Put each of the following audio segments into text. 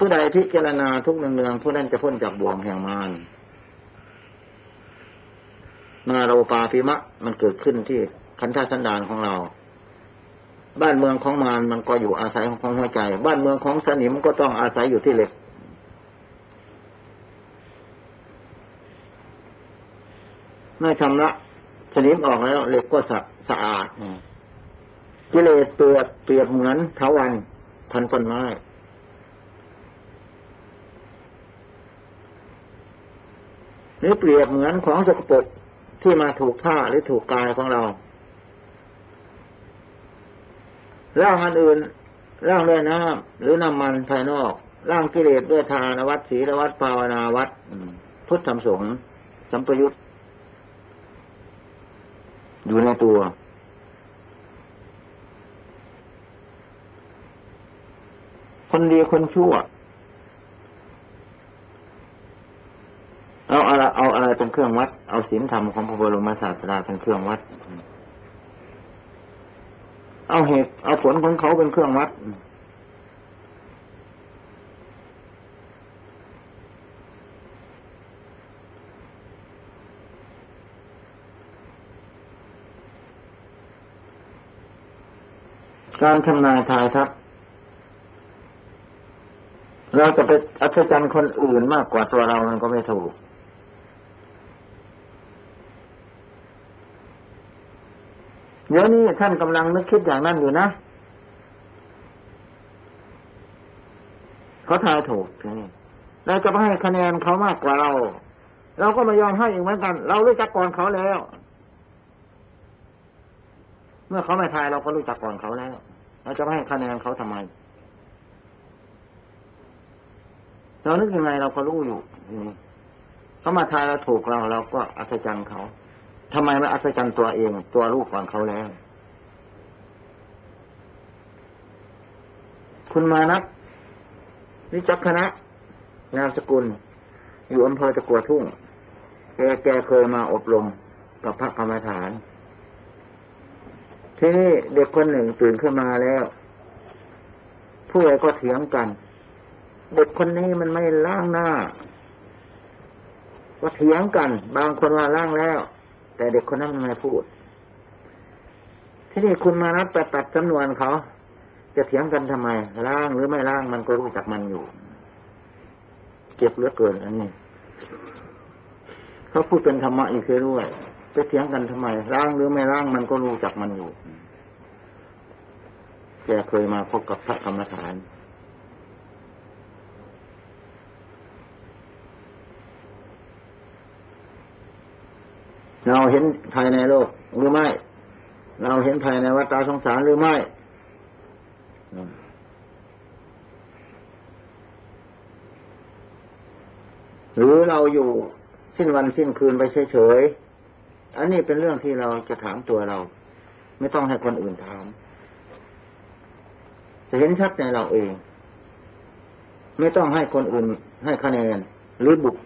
ผู้ใดพิจารณาทุกเนืองๆผู้นั้นจะพ้นจากบ่วงแห่งมารนาโรปาปิมะมันเกิดขึ้นที่ขันธสันดานของเราบ้านเมืองของมารมันก็อยู่อาศัยของหัวใจบ้านเมืองของสนิมก็ต้องอาศัยอยู่ที่เหล็กเมื่อชำระสนิมออกแล้วเหล็กก็สะอาดกิเลสเปรียบเหมือนเถาวัลย์พันต้นไม้หรือเปรียบเหมือนของสกปรกที่มาถูกผ้าหรือถูกกายของเราร่างอันอื่นร่างด้วยน้ำหรือน้ำมันภายนอกร่างกิเลสด้วยทานวัดศีลวัดภาวนาวัดพุทธธรรมสงฆ์สัมปยุตอยู่ในตัวคนดีคนชั่วเอาอะไรเป็นเครื่องวัดเอาศีลธรรมของพระบรมศาสดาเป็นเครื่องวัดเอาเหตุเอาผลของเขาเป็นเครื่องวัดการทำนายทายทักเราจะไปอัศจรรย์คนอื่นมากกว่าตัวเรามันก็ไม่ถูกเดี๋ยวนี้ท่านกำลังนึกคิดอย่างนั้นอยู่นะเขาทายถูกเราจะไปให้คะแนนเขามากกว่าเราก็ไม่ยอมให้อีกเหมือนกันเรารู้จักก่อนเขาแล้วเมื่อเขาไม่ทายเราก็รู้จักก่อนเขาแล้วเราจะไปให้คะแนนเขาทำไมเรานึกยังไงเราก็รู้อยู่เขามาทายเราถูกเราก็อัศจรรย์เขาทำไมไม่อัศจรรย์ตัวเองตัวรู้ก่อนเขาแล้วคุณมานักวิจักคณะนามสกุลอยู่อำเภอตะกัวทุ่งแกเคยมาอบรมกับพระกรรมฐานทีนี้เด็กคนหนึ่งตื่นขึ้นมาแล้วผู้ใหญ่ก็เถียงกันเด็กคนนี้มันไม่ล้างหน้าก็เถียงกันบางคนว่าล้างแล้วแต่เด็กคนนั้นไม่พูดทีนี้คุณมานัดตัดจำนวนเขาจะเถียงกันทำไมล้างหรือไม่ล้างมันก็รู้จักมันอยู่เก็บเหลือเกินอันนี้เขาพูดเป็นธรรมะอีกด้วยจะเถียงกันทำไมล้างหรือไม่ล้างมันก็รู้จักมันอยู่แกเคยมาพบกับพระกรรมฐานเราเห็นภายในโลกหรือไม่เราเห็นภายในวัฏสงสารหรือไม่หรือเราอยู่สิ้นวันสิ้นคืนไปเฉยๆอันนี้เป็นเรื่องที่เราจะถามตัวเราไม่ต้องให้คนอื่นถามจะเห็นชัดในเราเองไม่ต้องให้คนอื่นให้คะแนนหรือบุก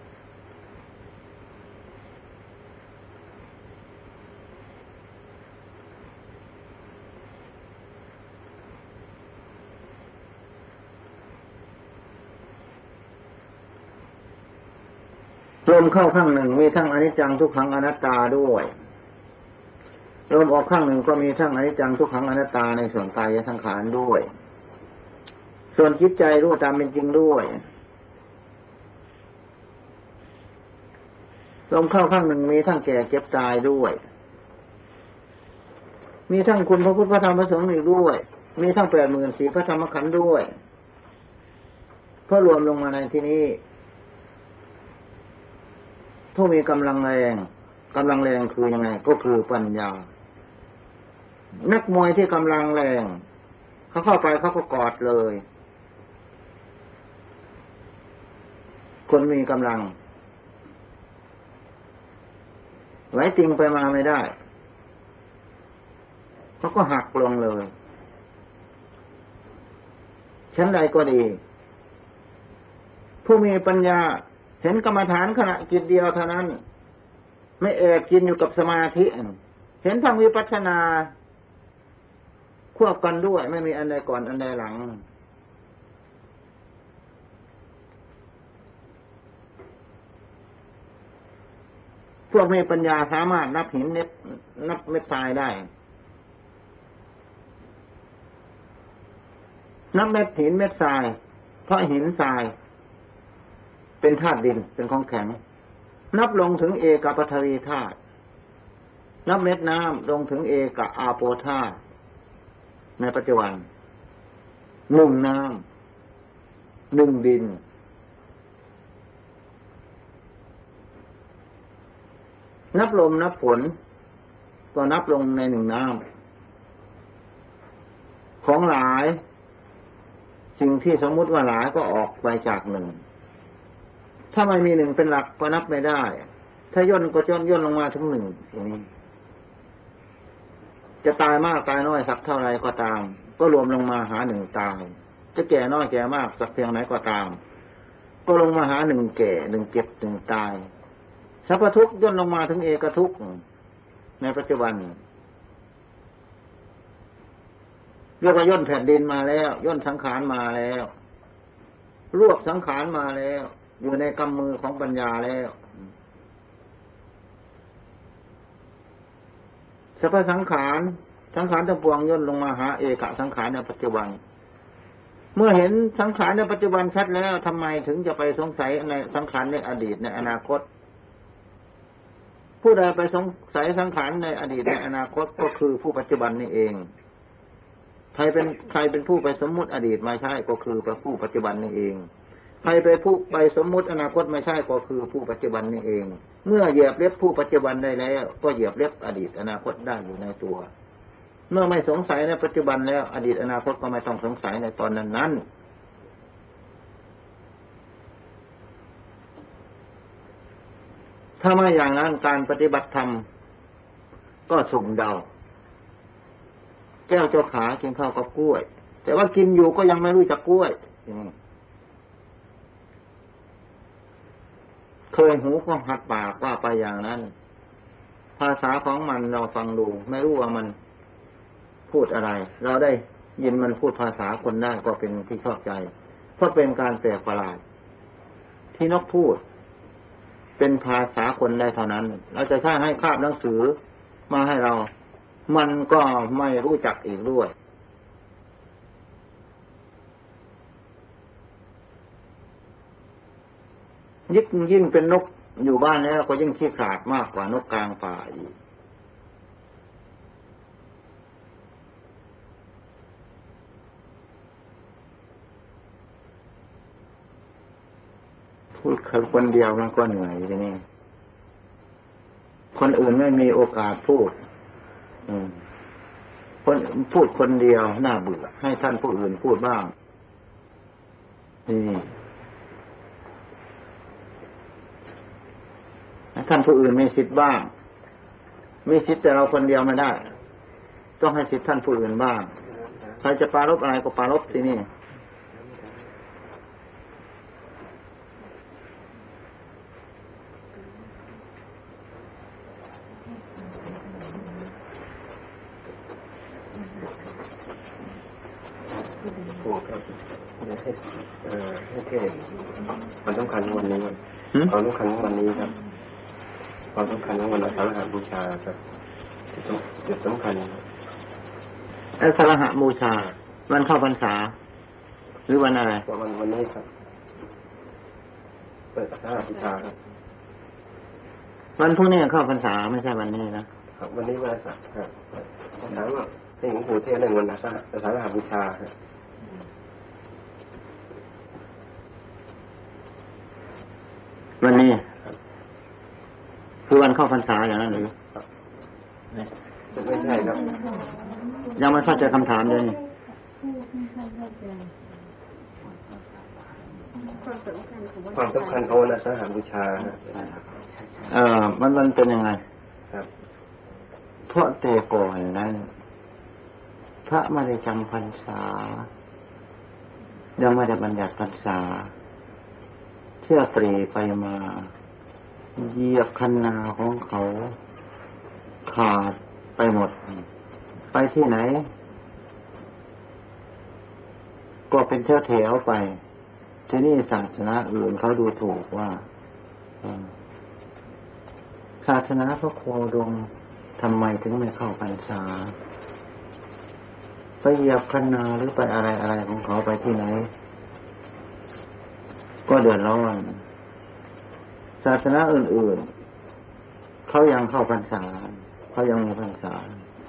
ลมเข้าข้างหนึ่งมีทั้งอนิจจังทุกขังอนัตตาด้วยลมออกข้างหนึ่งก็มีทั้งอนิจจังทุกขังอนัตตาในส่วนกายสังขารด้วยส่วนจิตใจรู้ตามเป็นจริงด้วยลมเข้าข้างหนึ่งมีทั้งแก่เจ็บตายด้วยมีทั้งคุณพระพุทธพระธรรมพระสงฆ์อีกด้วยมีทั้ง84,000พระธรรมขันธ์ด้วยเพื่อรวมลงมาในที่นี้ผู้มีกำลังแรงคือยังไงก็คือปัญญานักมวยที่กำลังแรงเขาเข้าไปเขาก็กอดเลยคนมีกำลังไหวติงไปมาไม่ได้เขาก็หักลงเลยชั้นใดก็ดีผู้มีปัญญาเห็นกรรมฐานขณะจิตเดียวเท่านั้นไม่แอบกินอยู่กับสมาธิเห็นทางวิปัสสนาควบกันด้วยไม่มีอันใดก่อนอันใดหลังพวกมีปัญญาสามารถนับหินนับเม็ดทรายได้นับเม็ดหินเม็ดทรายเพราะหินทรายเป็นธาตุดินเป็นของแข็งนับลงถึงเอกปฐวีธาตุนับเม็ดน้ำลงถึงเอกอาโปธาตุในปัจจุบันหนึ่งน้ำหนึ่งดินนับลมนับฝนก็นับลงในหนึ่งน้ำของหลายสิ่งที่สมมุติว่าหลายก็ออกไปจากหนึ่งถ้าไม่มีหนึ่งเป็นหลักก็นับไม่ได้ถ้าย่นก็ย่นลงมาถึงหนึ่งอย่างนี้จะตายมากตายน้อยสักเท่าไรก็ตามก็รวมลงมาหาหนึ่งตายจะแก่น้อยแก่มากสักเพียงไหนก็ตามก็ลงมาหาหนึ่งแก่หนึ่งเจ็บหนึ่งตายสัพพทุกข์ย่นลงมาถึงเอกทุกข์ในปัจจุบันเรียกว่าย่นแผ่นดินมาแล้วย่นสังขารมาแล้วรวบสังขารมาแล้วอยู่ในกำมือของปัญญาแล้วสัพพสังขารทั้งปวงย่นลงมาหาเอกสังขารในปัจจุบันเมื่อเห็นสังขารในปัจจุบันชัดแล้วทำไมถึงจะไปสงสัยในสังขารในอดีตในอนาคตผู้ใดไปสงสัยสังขารในอดีตในอนาคตก็คือผู้ปัจจุบันนี่เองใครเป็นผู้ไปสมมุติอดีตไม่ใช่ก็คือผู้ปัจจุบันนี่เองใครไปสมมุติอนาคตไม่ใช่ก็คือผู้ปัจจุบันนี่เองเมื่อเหยียบเล็บผู้ปัจจุบันได้แล้วก็เหยียบเล็บอดีตอนาคตได้อยู่ในตัวเมื่อไม่สงสัยในปัจจุบันแล้วอดีตอนาคตก็ไม่ต้องสงสัยในตอนนั้นถ้าไม่อย่างนั้นการปฏิบัติธรรมก็สุ่มเดาแก้วเจ้าขากินข้าวกับกล้วยแต่ว่ากินอยู่ก็ยังไม่รู้จักกล้วยเคยหูก็หัดปากว่าไปอย่างนั้นภาษาของมันเราฟังดูไม่รู้ว่ามันพูดอะไรเราได้ยินมันพูดภาษาคนได้ก็เป็นที่ชอบใจเพราะเป็นการแปลกประหลาดที่นกพูดเป็นภาษาคนได้เท่านั้นเราจะใช้ให้คาบหนังสือมาให้เรามันก็ไม่รู้จักอีกด้วยยิ่งเป็นนกอยู่บ้านแล้วก็ยิ่งขี้ขลาดมากกว่านกกลางป่าอีกพูดคนเดียวมันก็เหนื่อยทีนี้คนอื่นไม่มีโอกาสพูดคนพูดคนเดียวน่าเบื่อให้ท่านผู้อื่นพูดบ้างนี่ท่านผู้อื่นมีสิทธิ์บ้างมีสิทธิ์แต่เราคนเดียวไม่ได้ต้องให้สิทธิ์ท่านผู้อื่นบ้างใครจะปรารภอะไรก็ปรารภที่นี่พูดครับให้เทศความสำคัญของวันนี้ความสำคัญของวันนี้ครับความสำคัญของวันอาสาฬหบูชาครับจุดสำคัญอาสาฬหบูชาวันเข้าพรรษาหรือวันอะไรวันนี้ครับเปิดอาสาฬหบูชาครับวันพรุ่งนี้เข้าพรรษาไม่ใช่วันนี้นะครับวันนี้วันอาสาฬครับถามว่าให้หลวงปู่เทศน์ในวันอาสาฬหบูชาครับวันนี้คือวันเข้าพรรษาอย่างนั้นหรือไม่ใช่ครับยังไม่เข้าใจคำถามเลยความสำคัญของวันอาสาฬหบูชามันเป็นยังไงครับเพราะแต่ก่อนนั้นพระไม่ได้จำพรรษายังไม่ได้บัญญัติพรรษาเที่ยวตรีไปมาเหยียบคันนาของเขาขาดไปหมดไปที่ไหนก็เป็นแถวไปที่นี่ศาสนาอื่นเขาดูถูกว่าศาสนาพระโคดมทำไมถึงไม่เข้าพรรษาไปเหยียบคันนาหรือไปอะไรของเขาไปที่ไหนก็เดือดร้อนศาสนาอื่นๆเขายังเข้าพรรษาเขายังมีพรรษา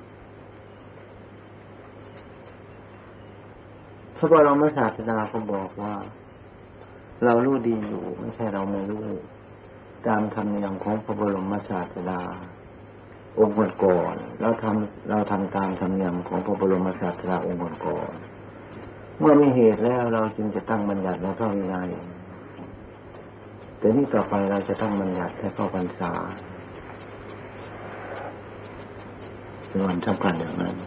พระบรมศาสดาเขาบอกว่าเรารู้ดีอยู่ไม่ใช่เราไม่รู้ตามธรรมเนียมของพระบรมศาสดาองค์ก่อนเราทำตามธรรมเนียมของพระบรมศาสดาองค์ก่อนเมื่อมีเหตุแล้วเราจึงจะตั้งบัญญัติในพระวินัยแต่นี่ต่อไปเราจะตั้งบัญญัติให้เข้าพรรษาเป็นวันสำคัญอย่างนั้น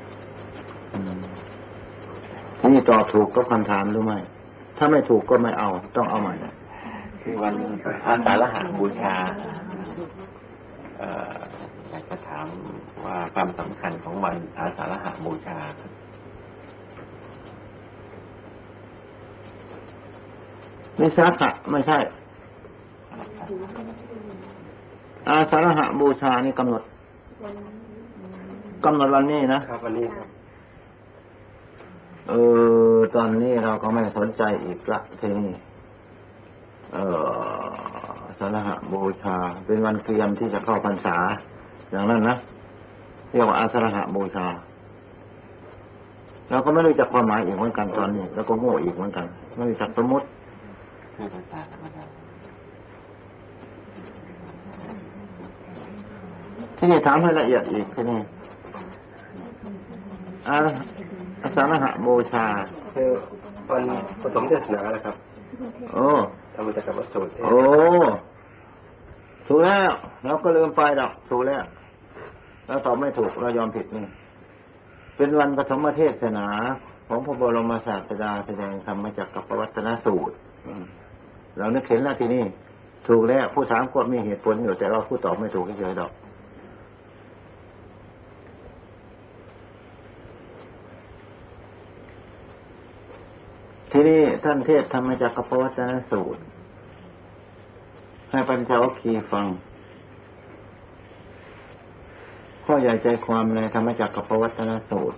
ทีนี้ตอบถูกก็คำถามหรือไม่ถ้าไม่ถูกก็ไม่เอาต้องเอาใหม่คือวันอาสาฬหบูชาอยากจะถามว่าความสำคัญของวันอาสาฬหบูชาวิสาขะไม่ใช่อาสาฬหบูชานี่กำหนดวันนี้นะครับวันนี้ครับตอนนี้เราก็ไม่สนใจอีกละทีนี้อาสาฬหบูชาเป็นวันเตรียมที่จะเข้าพรรษาอย่างนั้นนะเรียกว่าอาสาฬหบูชาเราก็ไม่รู้จักความหมายอีกเหมือนกันตอนนี้แล้วก็โง่อีกเหมือนกันไม่รู้จักสมมติที่นี่ถามให้ละเอียดอีกที่นี่อาสาฬหบูชาคือวันปฐมเทศนาแหละครับธรรมจักรวรรดิสูตรถูกแล้วเราก็ลืมไปดอกถูกแล้วเราตอบไม่ถูกเรายอมผิดนี่เป็นวันปฐมเทศนาของพระบรมศาสดาแสดงธรรมจักรกับปวัตตนสูตรเรานึกเห็นแล้วทีนี้ถูกแล้วผู้ถามก็มีเหตุผลอยู่แต่เราผู้ตอบไม่ถูกเฉยๆดอกทีนี้ท่านเทศธรรมจักรกับปวัตตนสูตรให้ปัญจวัคคีย์ฟังข้อใหญ่ใจความในธรรมจักรกับปวัตตนสูตร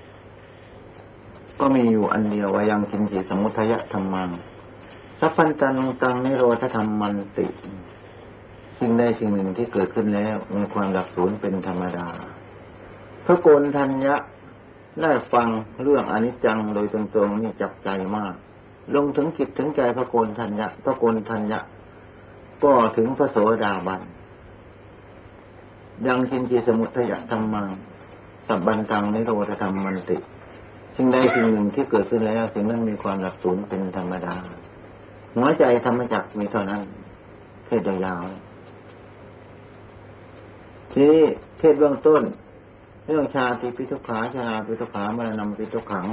ก็มีอยู่อันเดียวว่ายังกินจิสมุทัยธรรมังสัพพันตังตังนิโรธธรรมมันติสิ่งใดสิ่งหนึ่งที่เกิดขึ้นแล้วมีความดับสูญเป็นธรรมดาพระโกณทัญญะได้ฟังเรื่องอนิจจังโดยตรงๆนี่จับใจมากลงถึงจิตถึงใจพระโกณทัญญะก็ถึงพระโสดาบันยังกินจิสมุทัยธรรมังสัพพันตังนิโรธธรรมมันติสิ่งใดสิ่งหนึ่งที่เกิดขึ้นแล้วสิ่งนั้นมีความดับสูญเป็นธรรมดาหัวใจธรรมจักรมีเท่านั้นเทศยาวๆทีนี้เทศเบื้องต้นเรื่องชาติปิทุกขาชราปิทุกขามรณะปิทุกขัง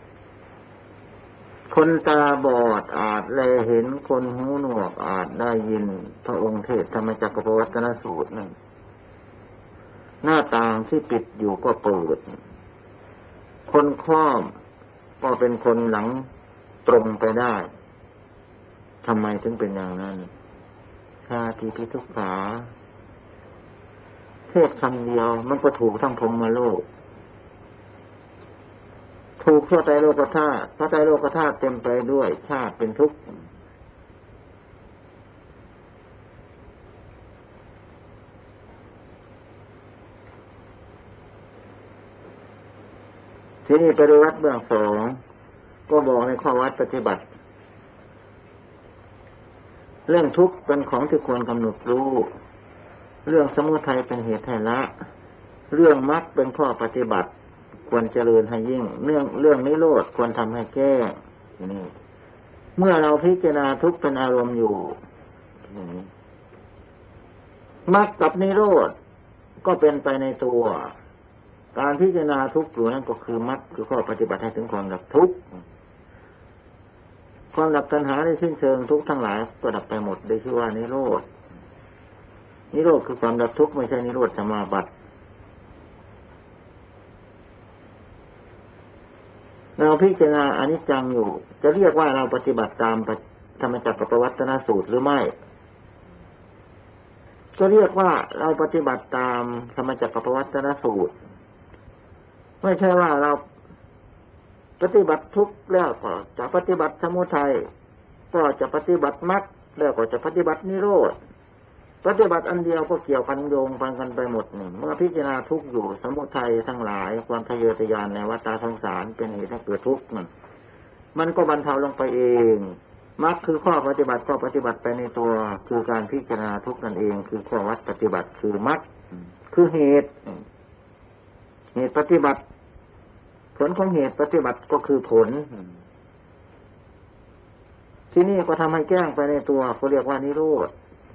คนตาบอดอาจแลเห็นคนหูหนวกอาจได้ยินพระองค์เทศธรรมจักรกับปวัตตนสูตรนั่นหน้าต่างที่ปิดอยู่ก็เปิดคนครอบก็เป็นคนหลังตรงไปได้ทำไมถึงเป็นอย่างนั้นชาติปิทุกขาเทศคำเดียวมันก็ถูกทั้งพรหมโลกถูกพระไตรโลกธาตุเต็มไปด้วยชาติเป็นทุกข์ที่นี่ปริวัติเบื้องสองก็บอกในข้อวัดปฏิบัติเรื่องทุกข์เป็นของที่ควรกำหนดรู้เรื่องสมุทัยเป็นเหตุให้ละเรื่องมรรคเป็นข้อปฏิบัติควรเจริญให้ยิ่งเรื่องนิโรธควรทำให้แก้นี่เมื่อเราพิจารณาทุกข์เป็นอารมณ์อยู่มรรคกับนิโรธก็เป็นไปในตัวการพิจารณาทุกข์อยู่นั่นก็คือมรรคคือข้อปฏิบัติให้ถึงความดับทุกข์ความดับตัณหาในสิ้นเชิงทุกข์ทั้งหลายก็ดับไปหมดได้ชื่อว่านิโรธคือความดับทุกข์ไม่ใช่นิโรธสมาบัติเราพิจารณาอนิจจังอยู่จะเรียกว่าเราปฏิบัติตามธรรมจักรกับปวัตตนสูตรหรือไม่ก็เรียกว่าเราปฏิบัติตามธรรมจักรปวัตตนสูตรไม่ใช่ว่าเราปฏิบัติทุกข์แล้วก็จะปฏิบัติสมุทัยก็จะปฏิบัติมรรคแล้วก็จะปฏิบัตินิโรธปฏิบัติอันเดียวก็เกี่ยวกันโยงพันกันไปหมดเมื่อพิจารณาทุกข์อยู่สมุทัยทั้งหลายความทะเยอทะยานในวัฏสงสารเป็นเหตุให้เกิดทุกข์มันก็บรรเทาลงไปเองมรรคคือข้อปฏิบัติก็ปฏิบัติไปในตัวคือการพิจารณาทุกข์นั่นเองคือข้อวัดปฏิบัติคือมรรคคือเหตุปฏิบัติผลของเหตุปฏิบัติก็คือผลที่นี่ก็ทำให้แจ้งไปในตัวเขาเรียกว่านิโรธ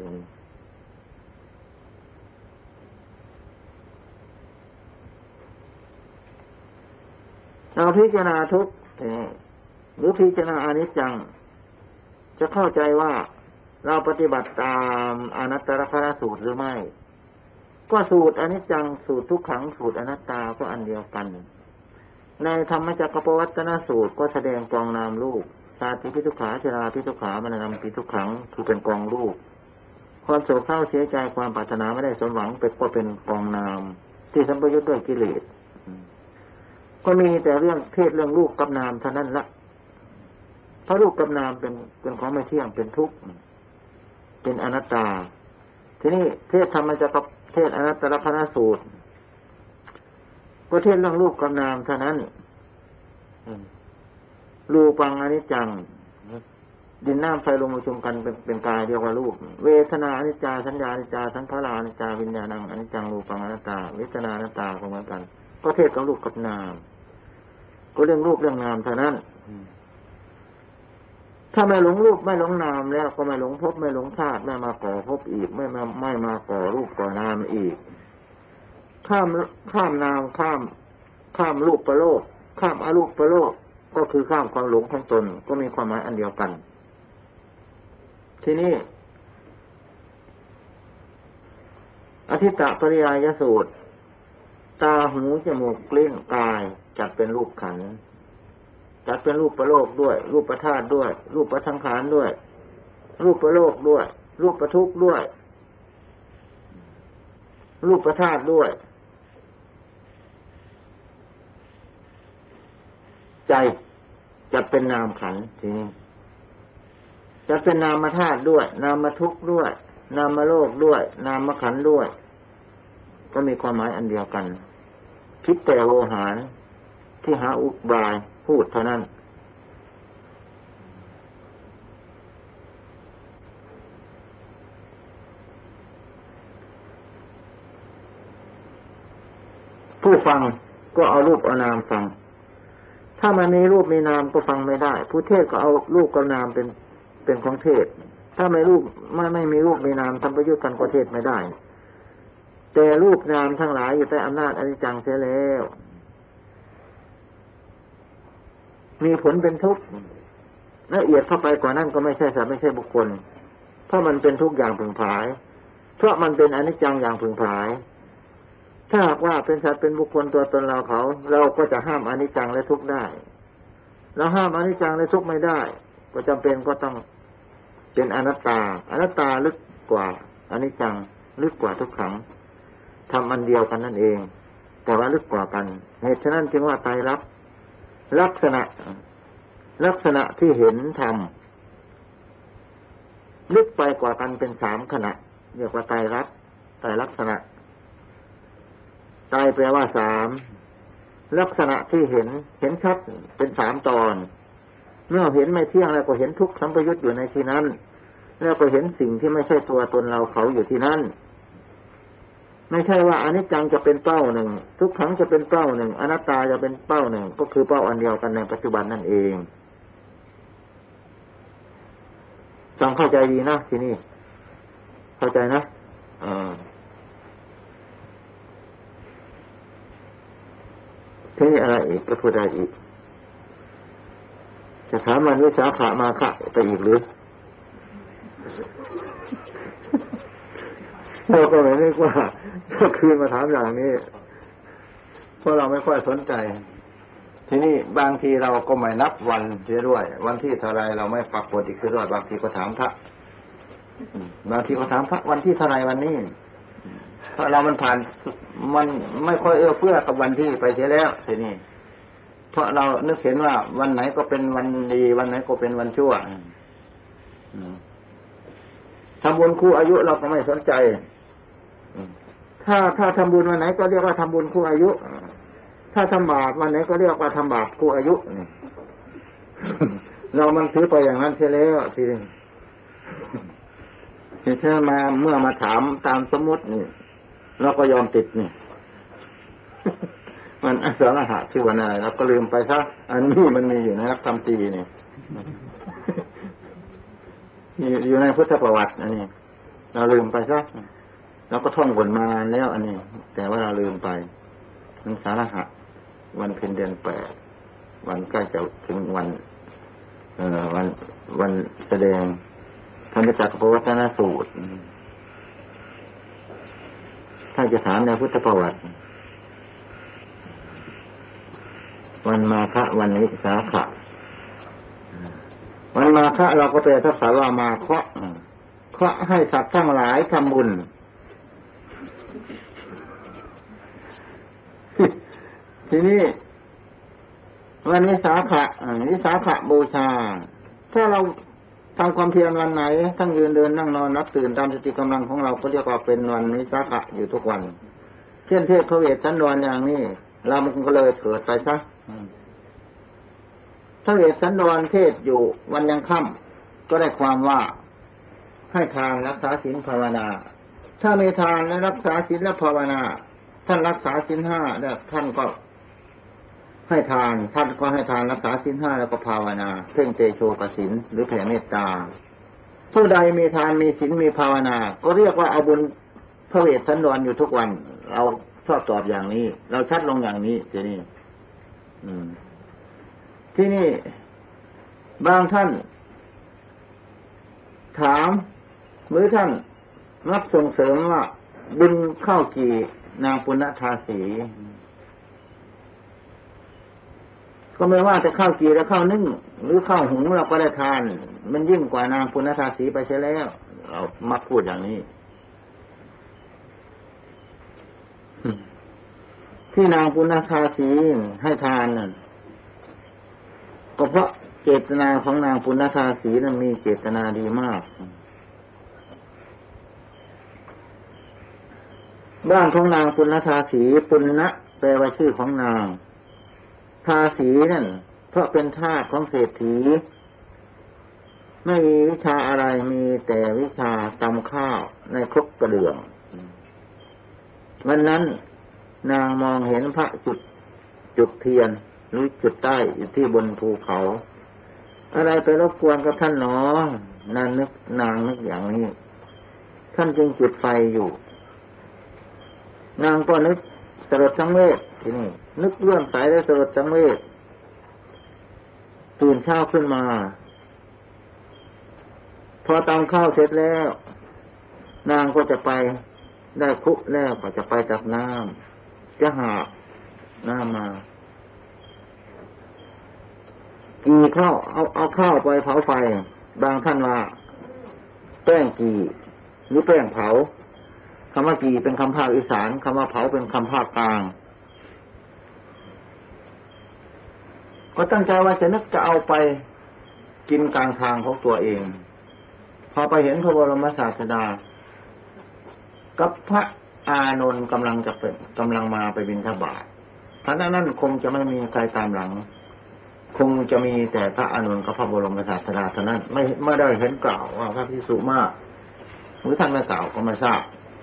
เราพิจารณาทุกข์หรือพิจารณาอนิจจังจะเข้าใจว่าเราปฏิบัติตามอนัตตลักษณสูตรหรือไม่ก็สูตรอนิจจังสูตรทุกขังสูตรอนัตตาก็อันเดียวกันในธรรมจักรปวัตตนสูตรก็แสดงกองนามรูปชาติพิทุกขาชราพิทุกขามรณะพิทุกขังคือเป็นกองรูปความโศกเศร้าเสียใจความปรารถนาไม่ได้สมหวังเป็นก็เป็นกองนามที่สัมปยุทธ์ด้วยกิเลสก็มีแต่เรื่องเทศเรื่องรูปกับนามเท่านั้นละเพราะรูปกับนามเป็นของไม่เที่ยงเป็นทุกข์เป็นอนัตตาทีนี้เทศธรรมจักรเทศอนัตตลักษณสูตรก็เทศเรื่องรูปกับนามเท่านั้นรูปังอนิจจังดินน้ำไฟลมประชุมกันเป็นกายเรียกว่ารูปเวทนาอนิจจาสัญญาอนิจจาสังขารอนิจจาวิญญาณังอนิจจังรูปังอนัตตาเวทนาอนัตตาก็เหมือนกันก็เทศกับรูปกับนามก็เรื่องรูปเรื่องนามเท่านั้นถ้าไม่หลงรูปไม่หลงนามแล้วก็ไม่หลงภพไม่หลงชาติไม่มาก่อภพอีกไม่มาก่อรูปก่อนามอีกข้ามนามข้ามรูปประโลกข้ามอรูปประโลกก็คือข้ามความหลงของตนก็มีความหมายอันเดียวกันทีนี้อธิตตปริยายสูตรตาหูจมูกลิ้นกายจัดเป็นรูปขันธ์จัดเป็นรูปประโลกด้วยรูปประธาตุด้วยรูปประสังขารด้วยรูปประโลกด้วยรูปประทุกข์ด้วยรูปประธาตุด้วยใจจัดเป็นนามขันธ์ทีนี้จัดเป็นนามธาตุด้วยนามทุกข์ด้วยนามโลกด้วยนามขันธ์ด้วยก็มีความหมายอันเดียวกันคิดแต่โวหารที่หาอุบายพูดเท่านั้นผู้ฟังก็เอารูปเอานามฟังถ้ามันมีรูปมีนามก็ฟังไม่ได้ผู้เทศก็เอารูปกับนามเป็นของเทศถ้าไม่มีรูปมีนามทำประโยชน์กันก็เทศไม่ได้แต่รูปนามทั้งหลายอยู่ใต้อำนาจอนิจจังเสียแล้วมีผลเป็นทุกข์ละเอียดเข้าไปกว่านั้นก็ไม่ใช่สัตว์ไม่ใช่บุคคลเพราะมันเป็นทุกข์อย่างผึ่งผายเพราะมันเป็นอนิจจังอย่างผึ่งผายถ้าหากว่าเป็นสัตว์เป็นบุคคลตัวตนเราก็จะห้ามอนิจจังและทุกข์ได้เราห้ามอนิจจังและทุกข์ไม่ได้ก็จำเป็นก็ต้องเป็นอนัตตาลึกกว่าอนิจจังลึกกว่าทุกขังทำอันเดียวกันนั่นเองแต่ว่าลึกกว่ากันเหตุฉะนั้นจึงว่าไตรลักษณ์ลักษณะที่เห็นธรรมลึกไปกว่ากันเป็น3ขณะเรียกว่าไตรลักษณะไตรแปลว่า3ลักษณะที่เห็นชัดเป็น3ตอนเมื่อเห็นไม่เที่ยงแล้วก็เห็นทุกข์สัมปยุตอยู่ในที่นั้นแล้วก็เห็นสิ่งที่ไม่ใช่ตัวตนเราเขาอยู่ที่นั้นไม่ใช่ว่าอนิจจังจะเป็นเป้าหนึ่งทุกขังจะเป็นเป้าหนึ่งอนัตตาจะเป็นเป้าหนึ่งก็คือเป้าอันเดียวกันในปัจจุบันนั่นเองจำเข้าใจดีนะทีนี้เข้าใจนะทีนี้อะไรอีกก็พูดได้อีกจะถามมันวิสาขะมาคะไปอีกหรือเราก็ไม่นึกว่าก็คืนมาถามอย่างนี้เพราะเราไม่ค่อยสนใจทีนี้บางทีเราก็ไม่นับวันเสียด้วยวันที่เท่าไรเราไม่ปักกฎอีกคือด้วยบางทีก็ถามพระบางทีเขาถามพระวันที่เท่าไรวันนี้เพราะเรามันผ่านมันไม่ค่อยเอื้อเฟื้อกับวันที่ไปเสียแล้วทีนี้เพราะเรานึกเห็นว่าวันไหนก็เป็นวันดีวันไหนก็เป็นวันชั่วทำบุญคู่อายุเราก็ไม่สนใจถ้าทำบุญวันไหนก็เรียกว่าทำบุญคู่อายุถ้าทำบาปวันไหนก็เรียกว่าทำบาปคู่อายุเรามันถือไปอย่างนั้นเสียแล้วทีนี้ถ้ามาเมื่อมาถามตามสมมตินี่เราก็ยอมติดนี่มันอสังหะชื่อว่าอะไรเราก็ลืมไปซะอันนี้มันมีอยู่ในนักธรรมตรีนี่อยู่ในพุทธประวัติอันนี้เราลืมไปซะเราก็ท่องบนมาแล้วอันนี้แต่ว่าเราลืมไปมันสาระหะวันเพ็ญเดือน8วันใกล้จะถึงวันแสดงธรรมจักรพวัฒนสูตรถ้าจะถามในพุทธประวัติวันมาฆะวันวิสาขะวันมาฆะเราก็แปลทับศัพท์ว่ามาเคาะให้สัตว์ทั้งหลายทำบุญทีนี้วันวิสาขะบูชาถ้าเราทำความเพียรวันไหนทั้งยืนเดินนั่งนอนนับตื่นตามสติกำลังของเราก็เรียกว่าเป็นวันวิสาขะอยู่ทุกวันเช่นเทศพระเวทสันดรอย่างนี้เรามันก็เลยเกิดไปซะพระเวทสันดรเทศอยู่วันยังค่ำก็ได้ความว่าให้ทานรักษาศีลภาวนาถ้ามีทานและรักษาศีลและภาวนาท่านรักษาศีล5แล้วท่านก็ให้ทานรักษาศีล5แล้วก็ภาวนาเพ่งเตโชกสินหรือแผ่เมตตาผู้ใดมีทานมีศีลมีภาวนาก็เรียกว่าเอาบุญพระเวทสันดรอยู่ทุกวันเราชอบตอบอย่างนี้เราชัดลงอย่างนี้ทีนี้ที่นี่บางท่านถามหรือท่านรับส่งเสริมว่าบุญเข้ากี่นางปุณณทาสีก็ไม่ว่าจะข้าวกี่และข้าวนึ่งหรือข้าวหุงเราก็ได้ทานมันยิ่งกว่านางปุณณทาสีไปเสียแล้วเรามักพูดอย่างนี้ที่นางปุณณทาสีให้ทานนั่นก็เพราะเจตนาของนางปุณณทาสีนั้นมีเจตนาดีมากบ้านของนางปุณณทาสีปุณณะแปลว่าชื่อของนางทาสีนั่นเพราะเป็นทาสของเศรษฐีไม่มีวิชาอะไรมีแต่วิชาตำข้าวในครกกระเดื่องวันนั้นนางมองเห็นพระจุดเทียนหรือจุดใต้อยู่ที่บนภูเขาอะไรไปรบกวนกับท่านหนอนางนึกอย่างนี้ท่านจึงจุดไฟอยู่นางก็นึกสลดสังเวชทีนี้นึกเรื่องสายและสลดสังเวชตื่นเช้าขึ้นมาพอตำข้าวเสร็จแล้วนางก็จะไปได้คุกแล้วก็จะไปตักน้ำจะหาน้ำมากี่ข้าวเอาข้าวไปเผาไฟบางท่านว่าแป้งกี่หรือแป้งเผาคำว่ากี่เป็นคำภาคอีสานคำว่าเผาเป็นคำภาคกลางก็ตั้งใจว่าจะนึกจะเอาไปกินกลางทางของตัวเองพอไปเห็นพระบรมศาสดากับพระอานนท์กำลังมาไปบิณฑบาตขณะนั้นคงจะไม่มีใครตามหลังคงจะมีแต่พระอานนท์กับพระบรมศาสดาเท่านั้นไม่ได้เห็นกล่าวว่าพระภิกษุมากหรือท่านไม่กล่าวก็ไม่ทราบ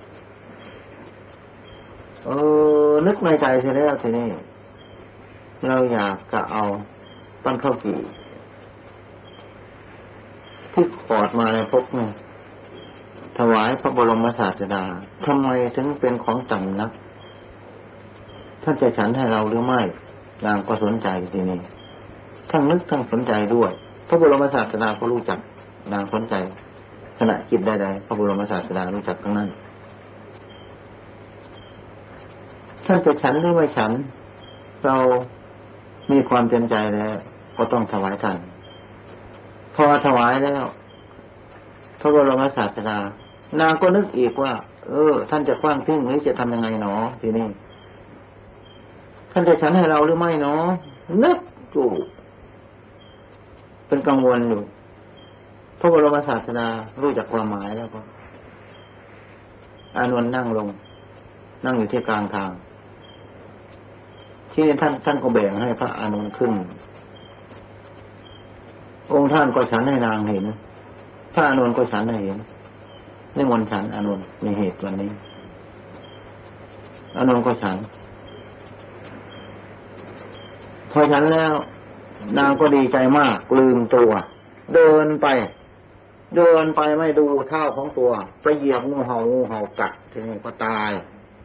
นึกในใจเสียแล้วทีนี้เราอยากจะเอาต้นข้าวกี่ที่ขอดมาในพกเนี่ยถวายพระบรมศาสดาทำไมถึงเป็นของต่ำนักท่านจะฉันให้เราหรือไม่นางก็สนใจทีนี้ทั้งนึกทั้งสนใจด้วยพระบรมศาสดาก็รู้จักนางสนใจขณะคิดใดๆพระบรมศาสดารู้จักทั้งนั้นท่านจะฉันหรือไม่ฉันเรามีความเต็มใจแล้วก็ต้องถวายท่านพอถวายแล้วพระบรมศาสดานางก็นึกอีกว่าท่านจะขว้างทิ้งหรือจะทำยังไงหนอทีนี้ท่านจะฉันให้เราหรือไม่หนอนึกอยู่เป็นกังวลอยู่พระบรมศาสดารู้จักความหมายแล้วก็อานนท์นั่งลงนั่งอยู่ที่กลางทางที่ท่านก็แบ่งให้พระอานนท์ขึ้นองค์ท่านก็ฉันให้นางเห็นพระอานนท์ก็ฉันให้เห็นนิมนต์ฉันอานนท์มีเหตุวันนี้อานนท์ก็ฉันพอฉันแล้วนางก็ดีใจมากลืมตัวเดินไปไม่ดูเท้าของตัวไปเหยียบงูเห่ากัดทีนี้ก็ตาย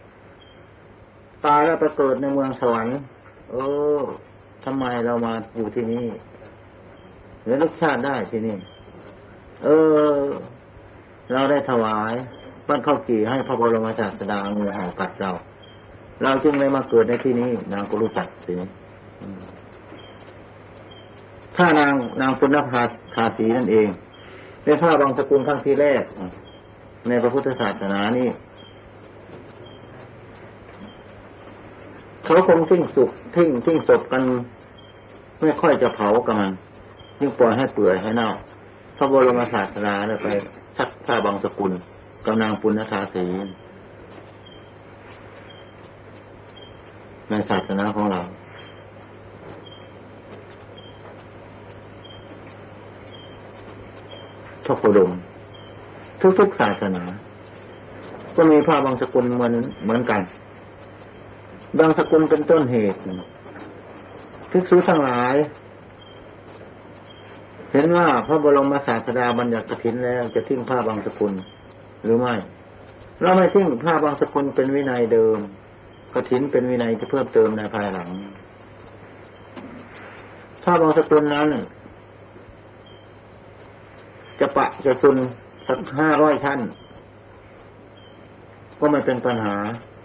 แล้วไปเกิดในเมืองสวรรค์ทำไมเรามาอยู่ที่นี่หรือลึกชาติได้ที่นี่เราได้ถวายปั้นข้าวกี่ให้พระบรมศาสดางูเห่ากัดเราจึงเลยมาเกิดในที่นี้นางก็รู้จักสิถ้านางปุณณภาสีนั่นเองเป็นพระบางสกุลครั้งที่แรกในพระพุทธศาสนานี่เขาคงทิ้งศพกันไม่ค่อยจะเผากันมันยิ่งปล่อยให้เปื่อยให้เน่าพระบรมศาสดาเลยไปชักพระบางสกุลกับนางปุณณภาสีในศาสนาของเราพระโคดมทุกศาสนาก็มีพระบางสกุลเหมือนกันบางสกุลเป็นต้นเหตุภิกษุทั้งหลายเห็นว่าพระบรมศาสดาบัญญัติกฐินแล้วจะทิ้งผ้าบางสกุลหรือไม่เราไม่ทิ้งผ้าบางสกุลเป็นวินัยเดิมกฐินเป็นวินัยที่เพิ่มเติมในภายหลังผ้าบางสกุลนั้นจะซุนสัก500 ชั้นก็ไม่เป็นปัญหา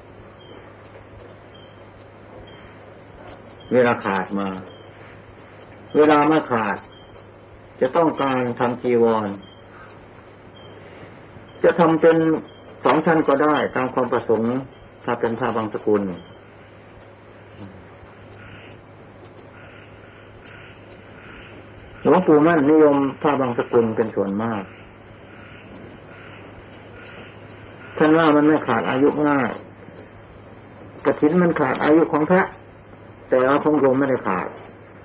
เวลาขาดมาเวลาไม่ขาดจะต้องการทำจีวรจะทำเป็น2 ชั้นก็ได้ตามความประสงค์ถ้าเป็นผ้าบางสกุลหลวงปู่มั่นนิยมผ้าบางสกุลเป็นส่วนมากท่านว่ามันไม่ขาดอายุง่ายกฐินมันขาดอายุของพระแต่ว่าของโยมไม่ได้ขาด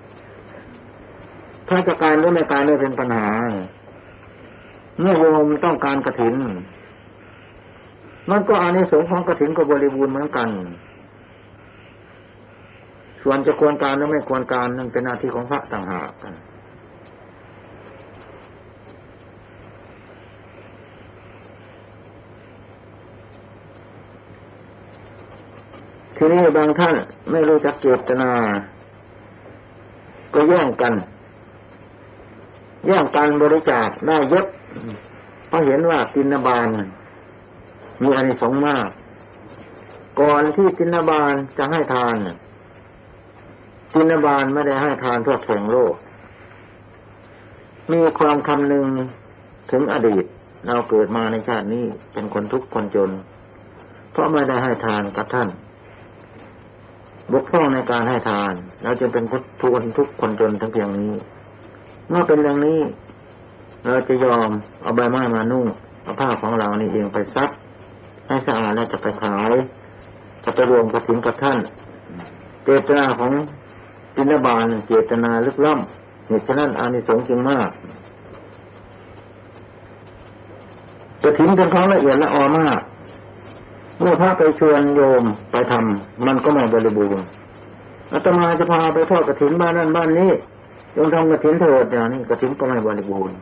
ถ้าจะการหรือไม่การไม่เป็นปัญหาเมื่อโยมต้องการกฐินมันก็อานิสงส์ของกฐินก็บริบูรณ์เหมือนกันส่วนจะควรการหรือไม่ควรการนั่นเป็นหน้าที่ของพระต่างหากกันทีนี้บางท่านไม่รู้จักเจตนาก็แย่งกันบริจาคได้เยอะเพราะเห็นว่าติณบาลมีอานิสงส์มากก่อนที่ติณบาลจะให้ทานติณบาลไม่ได้ให้ทานเพื่อแข่งโลกมีความคำนึงถึงอดีตเราเกิดมาในชาตินี้เป็นคนทุกข์คนจนเพราะไม่ได้ให้ทานกับท่านบกพร่องในการให้ทานเราจึงเป็นทุกข์คนจนทั้งเพียงนี้เมื่อเป็นอย่างนี้เราจะยอมเอาใบไม้มานุ่งเอาผ้าของเรานี่เองไปซักให้สะอาดแล้วจะไปขายจะไปรวมกฐินกับท่านเจตนาของติณบาลเจตนาลึกล้ำเหตุฉะนั้นอานิสงส์จึงมากกฐินเป็นของละเอียดละออมากเมื่อพระไปชวนโยมไปทำมันก็ไม่บริบูรณ์อาตมาจะพาไปทอดกฐินบ้านนั้นบ้านนี้โยมทำกฐินเถิดอย่างนี้กฐินก็ไม่บริบูรณ์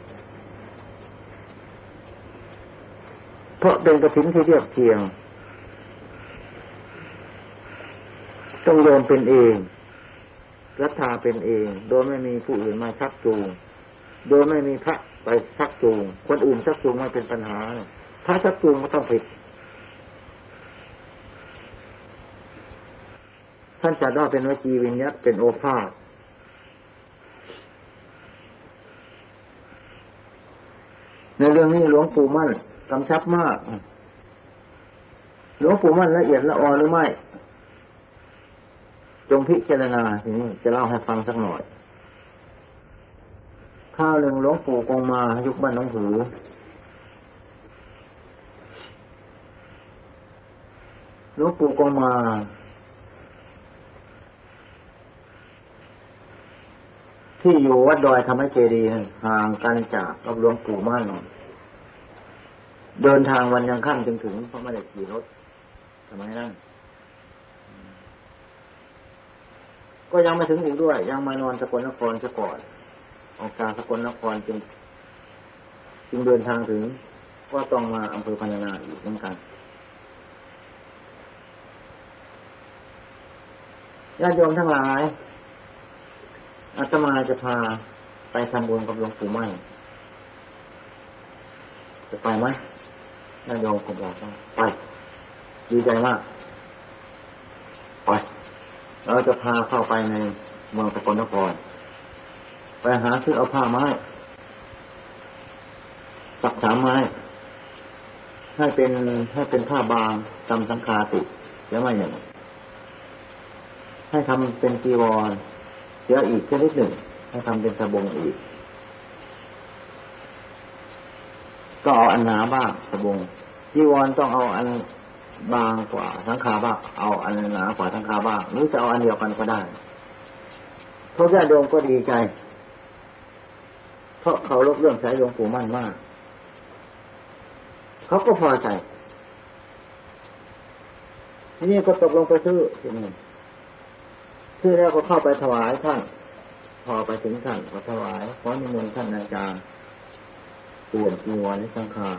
เพราะเป็นกฐินที่เรียบเคียงต้องโยมเป็นเองศรัทธาเป็นเองโดยไม่มีผู้อื่นมาชักจูงโดยไม่มีพระไปชักจูงคนอื่นชักจูงไม่เป็นปัญหาถ้าชักจูงก็ต้องผิดท่านจัดว่าเป็นวจีวิญญัตเป็นโอภาสในเรื่องนี้หลวงปู่มั่นกำชับมากหลวงปู่มั่นละเอียดละออหรือไม่จงพิจารณาทีนี้จะเล่าให้ฟังสักหน่อยข้าวหนึ่งหลวงปู่กงมายุคบ้านน้องหือหลวงปู่กงมาที่อยู่วัดดอยธรรมเจดีย์ห่างกันจากกับหลวงปู่มั่นเดินทางวันยังค่ำจึงถึงเพราะไม่ได้ขี่รถสมัยนั้นก็ยังไม่ถึงอีกด้วยยังมานอนสกลนครซะก่อนออกจากสกลนครจึงเดินทางถึงก็ต้องมาอำเภอพญานาคอีกเหมือนกันญาติโยมทั้งหลายอาตมาจะพาไปทำบุญกับหลวงปู่มั่นจะไปไหมญาติโยมผมบอกว่าไปดีใจมากไปเราจะพาเข้าไปในเมืองสกลนครไปหาซื้อเอาผ้าไม้สัก3 ไม้ให้เป็นผ้าบางทำสังฆาติแล้วไม่หนึ่งให้ทำเป็นจีวรเสียอีกชนิดหนึ่งให้ทำเป็นสบงอีกก็เอาอันหนาบ้างสบงจีวรต้องเอาอันบางกว่าสังฆาบ้างเอาอันหนากว่าสังฆาบ้างหรือจะเอาอันเดียวกันก็ได้พระญาติโยมก็ดีใจเพราะเขาลบเรื่องใช้หลวงปู่มั่นมากเขาก็พอใจทีนี้ก็ตกลงไปซื้อที่นี่ซื้อแล้วก็เข้าไปถวายท่านพอไปถึงท่านก็ถวายขอนิมนต์ท่านอาจารย์เปลี่ยนจีวรในสังฆา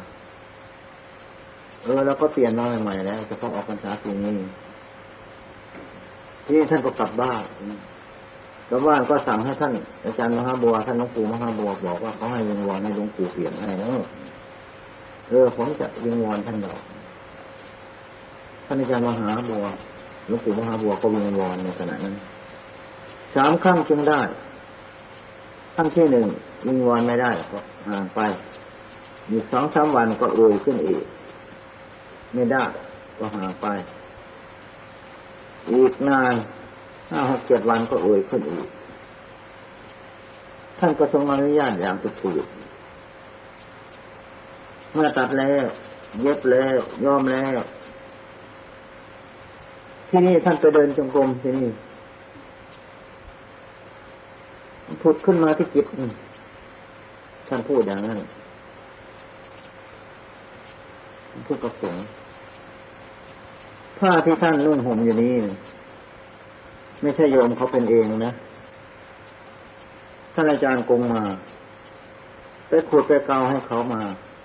แล้วก็เปลี่ยนมาใหม่ๆแล้วจะต้องออกพรรษาปีนี้ที่ท่านก็กลับบ้านแล้วบ้านก็สั่งให้ท่านอาจารย์มหาบัวท่านหลวงปู่มหาบัวบอกว่าเขาให้วิงวอนให้หลวงปู่เปลี่ยนให้เนอะผมจะวิงวอนท่านดอกท่านอาจารย์มหาบัวหลวงปู่มหาบัวก็วิงวอนในขณะนั้น3 ครั้งจึงได้ครั้งที่ 1วิงวอนไม่ได้ก็ห่างไปอีก2-3 วันก็ขึ้นอีกไม่ได้ก็ห่างไปอีกนาน5-6-7 วันก็ขึ้นอีกท่านก็ทรงอนุญาตอย่างสุดเมื่อตัดแล้วเย็บแล้วยอมแล้วที่นี่ท่านไปเดินจงกรมที่นี่ผุดขึ้นมาที่จิตท่านพูดอย่างนั้นพูดกับสงฆ์ผ้าที่ท่านนุ่งห่มอยู่นี้ไม่ใช่โยมเขาเป็นเองนะท่านอาจารย์กงมาไปขุดไปเกาให้เขามา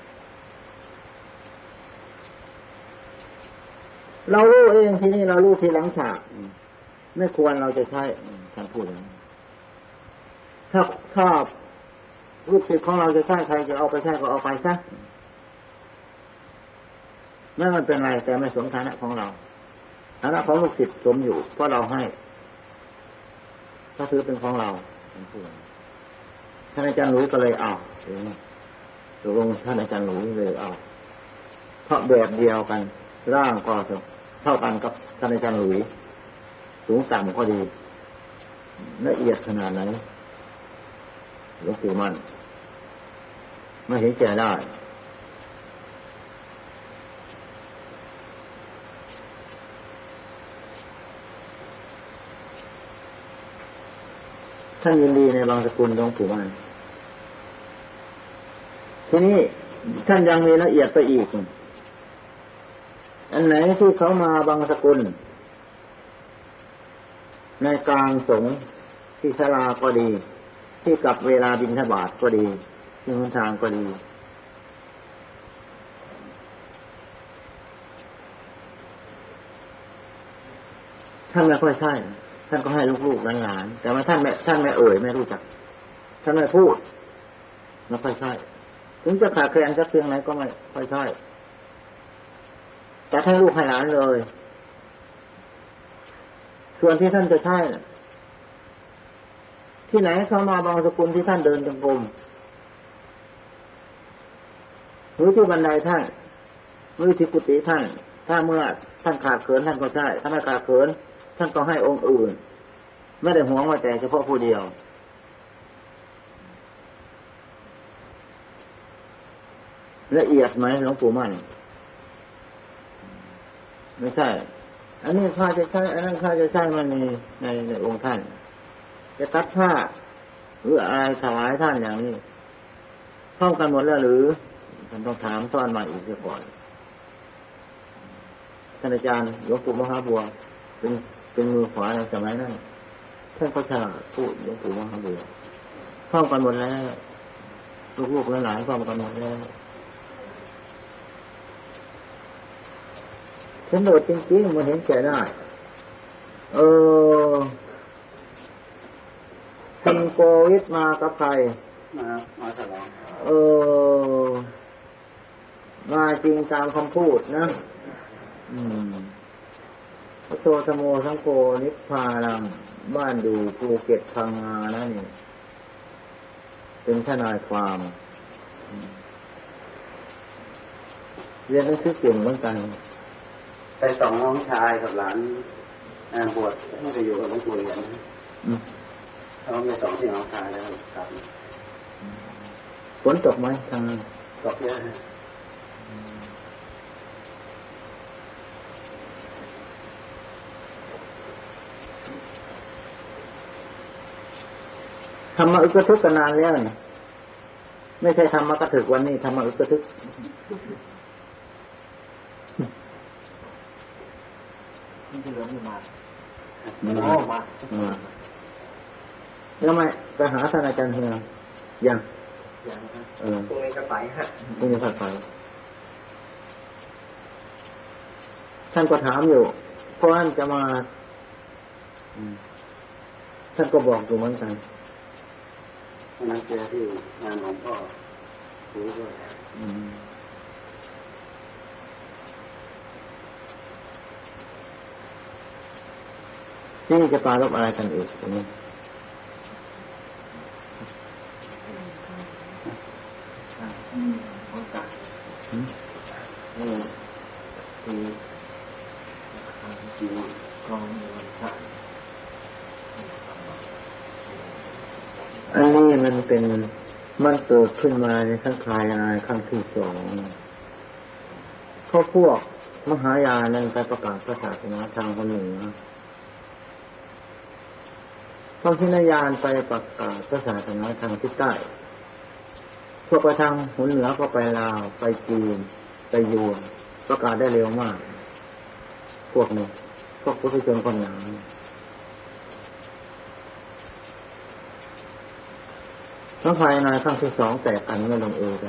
เรารู้เองที่นี่เรารู้ทีหลังฉากไม่ควรเราจะใช้ท่านพูดอย่างนี้ถ้าลูกศิษย์ของเราจะใช้ใครจะเอาไปใช้ก็เอาไปซะไม่มันเป็นไรแต่ไม่สมฐานะของเราฐานะของลูกศิษย์สมอยู่เพราะเราให้ถ้าถือเป็นของเราท่านอาจารย์หลุยก็เลยเอาตกลงท่านอาจารย์หลุยเลยเอาเพราะแบบเดียวกันร่างก็เท่ากันกับท่านอาจารย์หลุยสูงต่ำก็ดีละเอียดขนาดไหนหลวงปู่มั่นไม่เห็นแก่ได้ท่านยินดีในบางสกุลหลวงปู่มั่นทีนี้ท่านยังมีละเอียดไปอีกอันไหนที่เขามาบางสกุลในกลางสงฆ์ที่ศาลาก็ดีที่กลับเวลาบิณฑบาตก็ดีที่หนทางก็ดีท่านไม่ค่อยใช่ท่านก็ให้ลูกๆหลานๆแต่ว่าท่านไม่ไม่รู้จักท่านไม่พูดไม่ค่อยใช่ถึงจะขาดแคลนสักเพียงไหนก็ไม่ค่อยใช่จะให้ลูกให้หลานเลยส่วนที่ท่านจะใช่ที่ไหนเขามาบางสกุลที่ท่านเดินจงกรมหรือที่บันไดท่านหรือที่กุฏิท่านถ้าเมื่อท่านขาดเขินท่านก็ใช่ถ้าไม่ขาดเขินท่านก็ให้องค์อื่นไม่ได้หวงว่าแต่เฉพาะผู้เดียวละเอียดไหมหลวงปู่มั่นไม่ใช่อันนี้ข้าจะใช้อันนั้นข้าจะใช้มันในองค์ท่านจะตัดผ้าหรืออะไรถวายท่านอย่างนี้เข้ากันหมดแล้วหรือท่านต้องถามซ้อนมาอีกเสียก่อนท่านอาจารย์หลวงปู่มหาบัวเป็นมือขวาในสมัยนั้นท่านก็ฉลาดพูดหลวงปู่มหาบัวเข้ากันหมดแล้วลูกๆหลานๆเข้ากันหมดแล้วฉันโดดจริงๆมันเห็นแก่ได้คุณโควิดมากับใครมาตลอดมาจริงตามคำพูดนะพระโตธโมสังโฆนิพพานังบ้านอยู่ภูเก็ตพังงานะนี่เป็นทนายความเรียนหนังสือเก่งเหมือนกันไปสองน้องชายกับหลานบวชให้ไปอยู่กับหลวงปู่เหรียญเขาไปสองที่น้องชายแล้วครับฝนตกไหมทางนั้นตกเยอะทำมาอึกกระทึกกันนานแล้วเนี่ยไม่ใช่ทำมากระถึกวันนี้ทำมาอึกกระทึกที่เหลือไม่มาแล้วไม่ไปหาท่านอาจารย์เฮียยังพรุ่งนี้จะไปฮะพรุ่งนี้จะไปท่านก็ถามอยู่เพราะท่านจะมาท่านก็บอกอยู่เหมือนกันวันนั้นเจอที่งานหลวงพ่อคุยด้วยที่จะปรารภอะไรกันอีกนี้อันนี้มันเกิดขึ้นมาในสังขารครั้งที่สองเขาพวกมหายานนั้นไปประกาศศาสนาทางคนเหนือพวกทินยานไปประกาศศาสนาทางทิศใต้พวกไปทางหนเหนือก็ไปลาวไปจีนไปยวนประกาศได้เร็วมากพวกนี้พวกพุทธชนคนหนาทั้งภายในครั้งที่สองแตกกันไม่ลงเอยกัน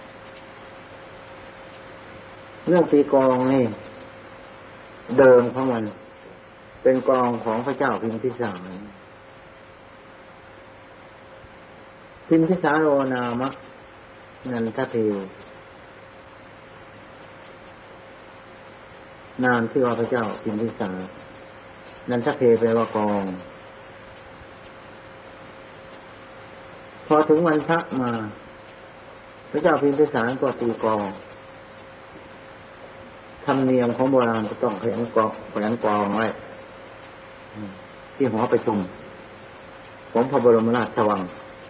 เรื่องตีกองนี่เดิมของมันเป็นกองของพระเจ้าพิมพิสารพิมพิสารโรนามะนันทเทนามที่ว่าพระเจ้าพิมพิสารนันทเทแปลว่ากองพอถึงวันพระมาพระเจ้าพิมพิสารก็ตีกองธรรมเนียมของโบราณจะต้องแขวนกองไว้ที่หอประชุมของพระบรมราชวัง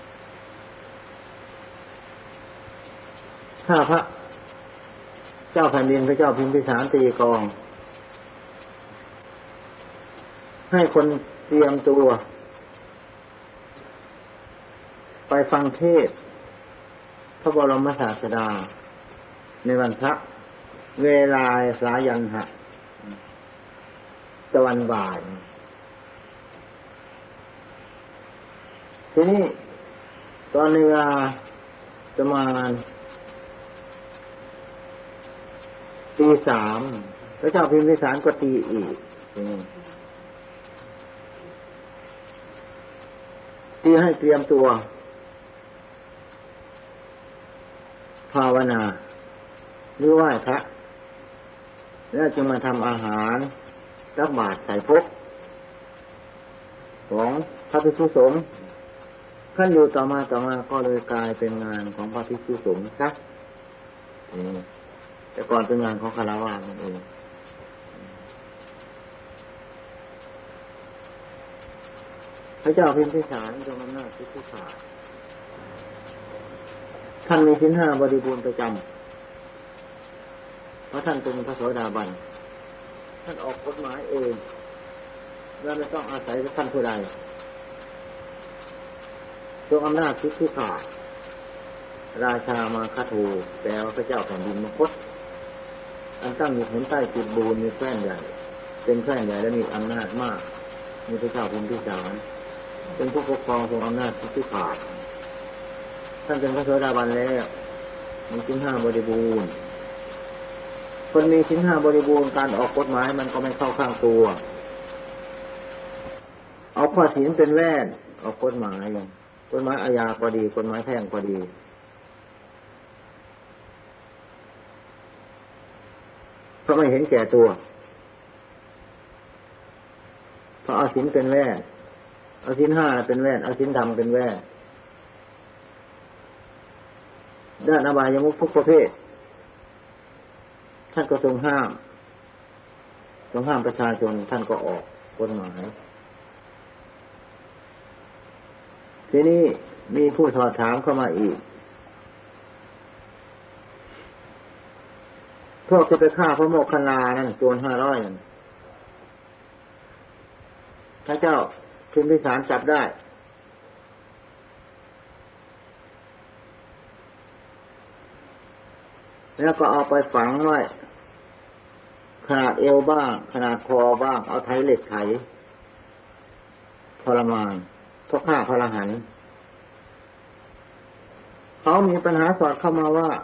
ถ้าพระเจ้าแผ่นดินพระเจ้าพิมพิสารตีกองให้คนเตรียมตัวไปฟังเทศน์พระบรมศาสดาในวันพระเวลาสายันหะตะวันบ่ายทีนี้ตอนเวลาประมาณตีสามพระเจ้าพิมพิสารก็ตีอีกตีให้เตรียมตัวภาวนาหรือไหว้พระแล้วจะมาทำอาหารรับบาตรใส่พกของพระภิกษุสงฆ์ขั้นอยู่ต่อมาก็เลยกลายเป็นงานของพระภิกษุสงฆ์ครับทแต่ก่อนเป็นงานของคารวะนั่นเองพระเจ้าพิมพิสารทรงอำนาจสิทธิขาดท่านมีศีลห้าบริบูรณ์ประจำเพราะท่านเป็นพระโสดาบันท่านออกกฎหมายเองและไม่ต้องอาศัยท่านผู้ใดทรงอำนาจสิทธิขาดราชามาคทูแปลว่าพระเจ้าแผ่นดินมคตอันตั้งอยู่หนใต้จิตบูรมีแคว้นใหญ่เป็นแคว้นใหญ่และมีอำนาจมากมีพระเจ้าพิมพิสารเป็นผู้ปกครองทรงอำนาจสิทธิขาดท่านเป็นพระโสดาบันแล้วมีศีลห้าบริบูรณ์คนมีศีลห้าบริบูรณ์การออกกฎหมายมันก็ไม่เข้าข้างตัวเอาข้อศีลเป็นแว่นออกกฎหมายอาญาก็ดีกฎหมายแพ่งก็ดีเพราะไม่เห็นแก่ตัวเพราะเอาศีลเป็นแว่นเอาศีลห้าเป็นแว่นเอาศีลธรรมเป็นแว่นด้านอบายมุขทุกประเภทท่านก็ทรงห้ามประชาชนท่านก็ออกกฎหมายทีนี้มีผู้สอบถามเข้ามาอีกพวกจะไปฆ่าพระโมคคัลลานั่นโจร500นั่นพระเจ้าพิมพิสารจับได้แล้วก็เอาไปฝังไว้ขนาดเอวบ้างขนาดคอบ้างเอาไถเหล็กไถทรมานเพราะฆ่าพระอรหันต์เขามีปัญหาสอดเข้ามาว่า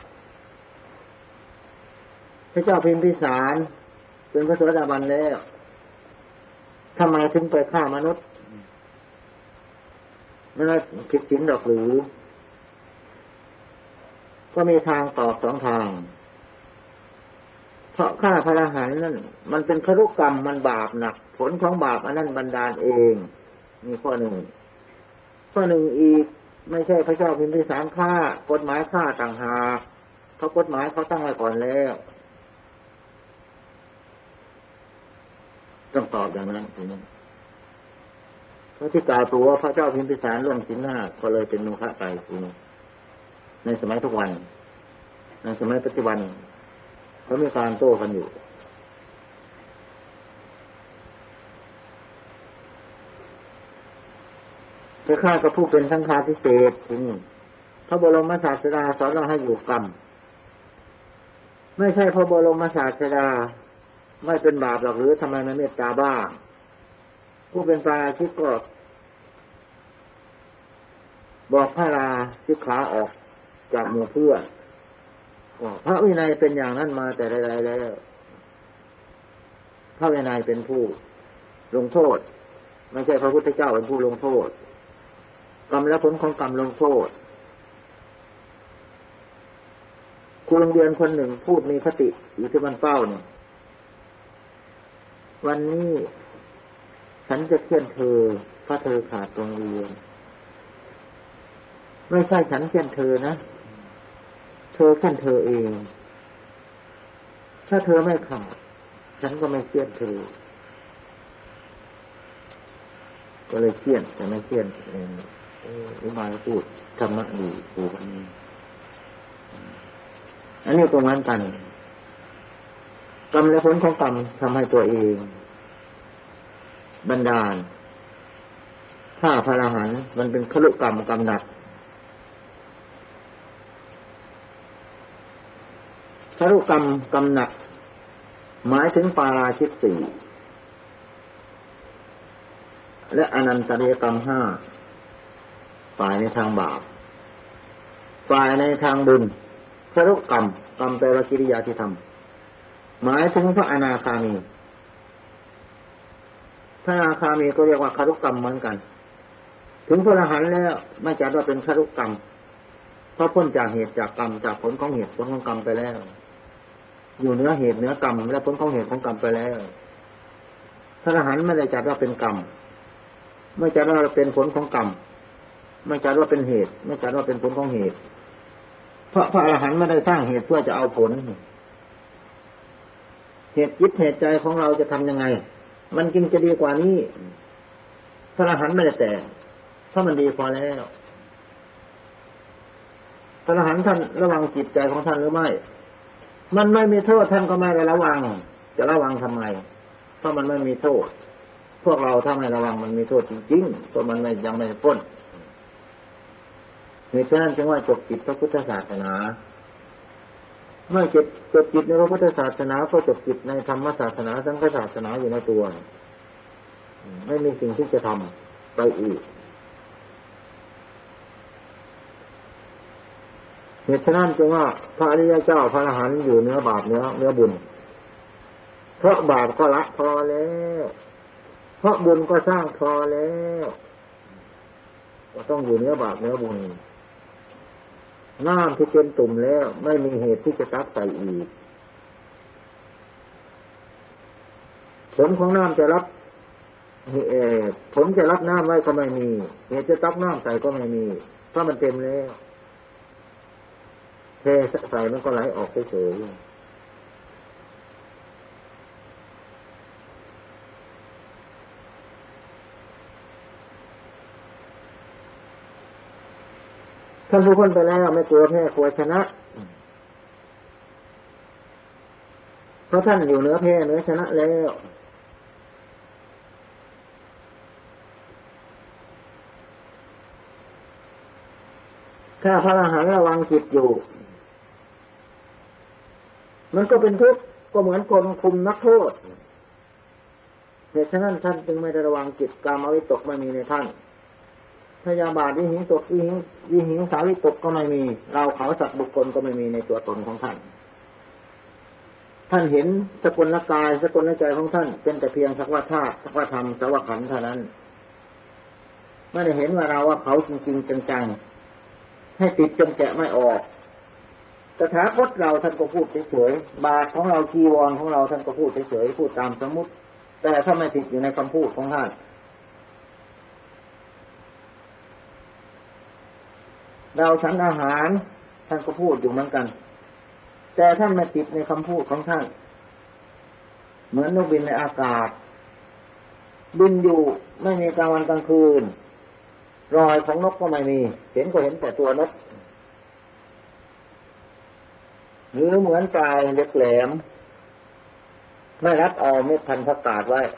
พระเจ้าพิมพิสารเป็นพระโสดาบันแล้วทำไมถึงไปฆ่ามนุษย์ไม่ได้ผิดศีลหรอกหรือก็มีทางตอบ2 ทางเพราะฆ่าพระอรหันต์นั่นมันเป็นครุกรรมมันบาปหนักผลของบาปอันนั้นบันดาลเองมีข้อหนึ่งอีกไม่ใช่พระเจ้าพิมพิสารฆ่ากฎหมายฆ่าต่างหากเพราะกฎหมายเขาตั้งไว้ก่อนแล้วต้องตอบอย่างนั้นทีนี้เพราะที่กล่าวตัวพระเจ้าพิมพิสารล่วงศีลห้าก็เลยเป็นโมฆะไปทีนี้ในสมัยทุกวันในสมัยปัจจุบันเขามีการโต้กันอยู่จะฆ่ากับผู้เป็นสังฆาทิเศษทีนี้พระบรมศาสดาสอนเราให้อยู่กรรมไม่ใช่พระบรมศาสดาไม่เป็นบาปหรอกหรือทำไมไม่เมตตาบ้างผู้เป็นปาราชิกก็บอกพระราชิกขาออกจากหมู่เพื่อนพระวินัยเป็นอย่างนั้นมาแต่ใดๆแล้วพระวินัยเป็นผู้ลงโทษไม่ใช่พระพุทธเจ้าเป็นผู้ลงโทษกรรมและผลของกรรมลงโทษครูโรงเรียนคนหนึ่งพูดมีคติอยู่ที่บ้านเป้าเนี่ยวันนี้ฉันจะเคี่ยนเธอเพราะเธอขาดโรงเรียนไม่ใช่ฉันเคี่ยนเธอนะเธอเคี่ยนเธอเองถ้าเธอไม่ขาดฉันก็ไม่เคี่ยนเธอก็เลยเคี่ยนแต่ไม่เคี่ยนเองอุบายพูดธรรมะดีปูคนนี้อันนี้ก็เหมือนกันกรรมและผลของกรรมทำให้ตัวเองบันดาลถ้าพระอรหันต์มันเป็นคลุกรรมกรรมหนักคลุกรรมกรรมหนักหมายถึงปาราชิก4และอนันตริยกรรม5ฝ่ายในทางบาปฝ่ายในทางบุญครุกรรมกรรมแปลว่ากิริยาที่ทำหมายถึงพระอนาคามีพระอนาคามีก็เรียกว่าครุกรรมเหมือนกันถึงพระอรหันต์แล้วไม่จัดว่าเป็นครุกรรมเพราะพ้นจากเหตุจากกรรมจากผลของเหตุผลของกรรมไปแล้วอยู่เหนือเหตุเหนือกรรมและผลของเหตุของกรรมไปแล้วพระอรหันต์ไม่ได้จัดว่าเป็นกรรมไม่จัดว่าเป็นผลของกรรมไม่จัดว่าเป็นเหตุไม่จัดว่าเป็นผลของเหตุเพราะพระอรหันต์ไม่ได้สร้างเหตุเพื่อจะเอาผลเหตุจิตเหตุใจของเราจะทำยังไงมันจึงจะดีกว่านี้พระอรหันต์ไม่ได้แต่เพราะมันดีพอแล้วพระอรหันต์ท่านระวังจิตใจของท่านหรือไม่มันไม่มีโทษท่านก็ไม่ได้ระวังจะระวังทำไมเพราะมันไม่มีโทษพวกเราถ้าไม่ระวังมันมีโทษจริงๆเพราะมันยังไม่พ้นเหตุฉะนั้นจึงว่าจบจิตพระพุทธศาสนาเมื่อจบจิตในพระพุทธศาสนาก็จบจิตในธรรมศาสนาสังฆศาสนาอยู่ในตัวไม่มีสิ่งที่จะทำไปอีกเหตุฉะนั้นจึงว่าพระอริยเจ้าพระอรหันต์อยู่เนื้อบาปเนื้อบุญเพราะบาปก็ละพอแล้วเพราะบุญก็สร้างพอแล้วก็ต้องอยู่เนื้อบาปเนื้อบุญน้ำที่เป็นตุ่มแล้วไม่มีเหตุที่จะตักใส่อีกผลของน้ำจะรับผลจะรับน้ำไว้ก็ไม่มีเหตุจะตักน้ำใส่ก็ไม่มีเพราะมันเต็มแล้วเทใส่มันก็ไหลออกเฉยๆท่านผู้พ้นไปแล้วไม่กลัวแพ้กลัวชนะเพราะท่านอยู่เหนือแพ้เหนือชนะแล้วถ้าพระอรหันต์ระวังจิตอยู่มันก็เป็นทุกข์ก็เหมือนคนคุมนักโทษเหตุฉะนั้นท่านจึงไม่ได้ระวังจิตกามวิตกไม่มีในท่านพยาบาทวิหิงตกวิหิงสาวิตกก็ไม่มีเราเขาสัตว์บุคคลก็ไม่มีในตัวตนของท่านท่านเห็นสกุลกายสกุลใจของท่านเป็นแต่เพียงสักว่าธาตุสักว่าธรรมสักว่าขันธ์เท่านั้นไม่ได้เห็นว่าเราว่าเขาจริงๆจังๆให้ติดจนแกะไม่ออกตถาคตเราท่านก็พูดเฉยๆบาทของเราจีวรของเราท่านก็พูดเฉยๆพูดตามสมมุติแต่ถ้าไม่ติดอยู่ในคำพูดของท่านเราฉันอาหารท่านก็พูดอยู่เหมือนกันแต่ท่านไม่ติดในคำพูดของท่านเหมือนนกบินในอากาศบินอยู่ไม่มีกลางวันกลางคืนรอยของนกก็ไม่มีเห็นก็เห็นแต่ตัวนกหรือเหมือนปลายเล็กแหลมไม่รัดเอาเม็ดพันธุ์ผักกาดไว้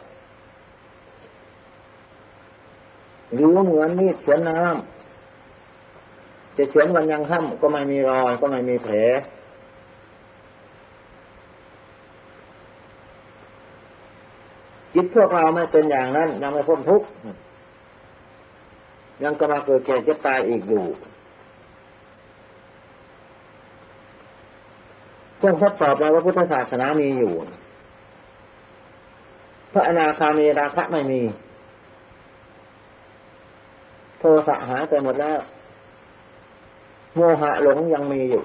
หรือเหมือนมีดเฉือนน้ำจะเฉือนวันยังค่ำก็ไม่มีรอยก็ไม่มีแผลจิตพวกเราไม่เป็นอย่างนั้นยังไม่พ้นทุกข์ยังก็มาเกิดแก่เจ็บตายอีกอยู่เครื่องทดสอบเราว่าพุทธศาสนามีอยู่พระอนาคามีราคะไม่มีโทสะหายไปหมดแล้วโมหะหลงยังมีอยู่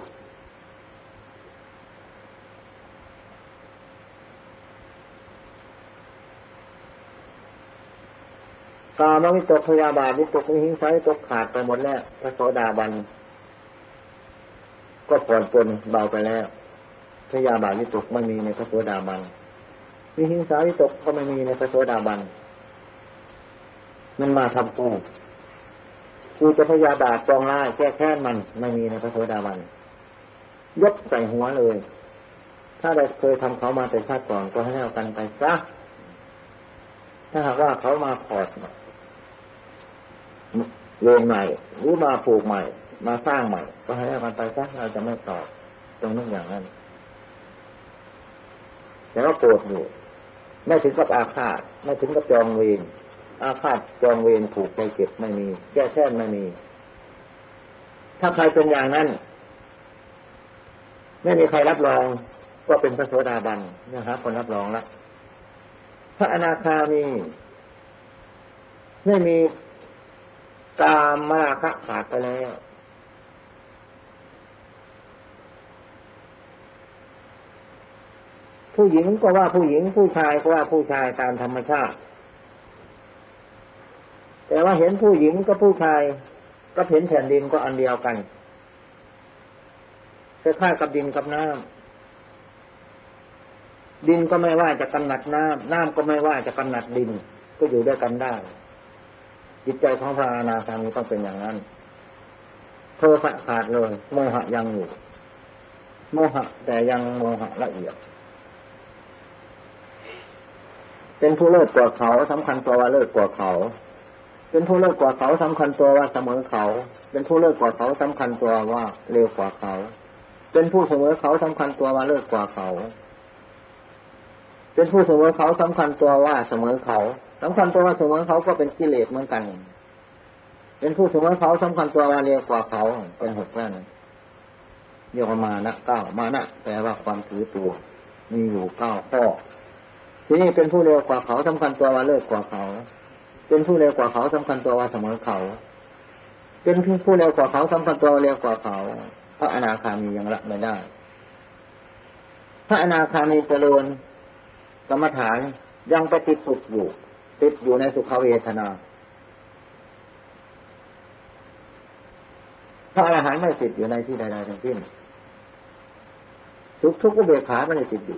กามวิตกพยาบาทวิตกวิหิงสาวิตกขาดไปหมดแล้วพระโสดาบันก็ผ่อนปลนเบาไปแล้วพยาบาทวิตกไม่มีในพระโสดาบันวิหิงสาวิตกก็ไม่มีในพระโสดาบันมันมาทำกูจะพยาบาทปองร้ายแก้แค้นมันไม่มีในพระโสดาบันยกใส่หัวเลยถ้าได้เคยทำเขามาแต่ชาติก่อนก็ให้เอากันไปซะถ้าหากว่าเขามาขอดเวรใหม่หรือมาปลูกใหม่มาสร้างใหม่ก็ให้เอากันไปซะเราจะไม่ตอบตรงนั้นอย่างนั้นแต่ว่าโกรธอยู่ไม่ถึงกับอาฆาตไม่ถึงกับจองเวรอาฆาตจองเวรผูกใจเจ็บไม่มีแก้แค้นไม่มีถ้าใครเป็นอย่างนั้นไม่มีใครรับรองก็เป็นพระโสดาบันนะครับคนรับรองละพระอนาคามีไม่มีกามราคะขาดไปแล้วผู้หญิงก็ว่าผู้หญิงผู้ชายก็ว่าผู้ชายตามธรรมชาติแต่ว่าเห็นผู้หญิงกับผู้ชายก็เห็นแผ่นดินก็อันเดียวกันคล้ายๆกับดินกับน้ำดินก็ไม่ว่าจะกำหนัดน้ำน้ำก็ไม่ว่าจะกำหนัดดินก็อยู่ด้วยกันได้จิตใจของพระอนาคามีต้องเป็นอย่างนั้นโทสะขาดเลยโมหะยังอยู่โมหะแต่ยังโมหะละเอียดเป็นผู้เลิศกว่าเขาสำคัญตัวว่าเลิศกว่าเขาเป็นผู้เลิศกว่าเขาสำคัญตัวว่าเสมอเขาเป็นผู้เลิศกว่าเขาสำคัญตัวว่าเร็วกว่าเขาเป็นผู้เสมอเขาสำคัญตัวว่าเลิศกว่าเขาเป็นผู้เสมอเขาสำคัญตัวว่าเสมอเขาสำคัญตัวว่าเสมอเขาก็เป็นกิเลสเหมือนกันเป็นผู้เสมอเขาสำคัญตัวว่าเร็วกว่าเขาเป็นหกนั่นเรียกว่ามานะเก้ามานะแปลว่าความถือตัวมีอยู่เก้าข้อทีนี้เป็นผู้เร็วกว่าเขาสำคัญตัวว่าเลิศกว่าเขาเป็นผู้เร็วกว่าเขาสำคัญตัวว่าเสมอเขาเป็นผู้เร็วกว่าเขาสำคัญตัวเร็วกว่าเขาพระอนาคามียังละไม่ได้พระอนาคามีเจริญกรรมฐานยังไปติดสุขอยู่ติดอยู่ในสุขเวทนาพระอรหันต์ไม่ติดอยู่ในที่ใดๆทั้งสิ้นสุขทุกข์อุเบกขาไม่ได้ติดอยู่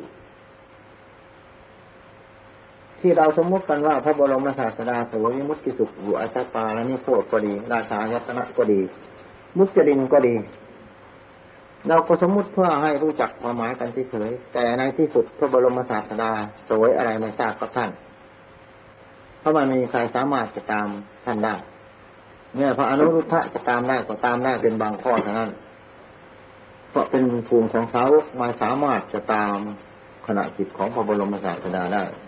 ที่เราสมมติกันว่าพระบรมศาสดาเสวยวิมุตติสุขอยู่อัตตาและนิโคตก็ดีราชายตนะก็ดีมุจลินก็ดีเราก็สมมุติเพื่อให้รู้จักความหมายกันเฉยๆแต่ในที่สุดพระบรมศาสดาเสวยอะไรไม่ทราบกับท่านเพราะมันมีใครสามารถจะตามท่านได้เนี่ยพระอนุรุทธะจะตามได้ก็ตามได้เป็นบางข้อเท่านั้นเพราะเป็นภูมิของสาวกมาสามารถจะตามขณะจิตของพระบรมศาสดาได้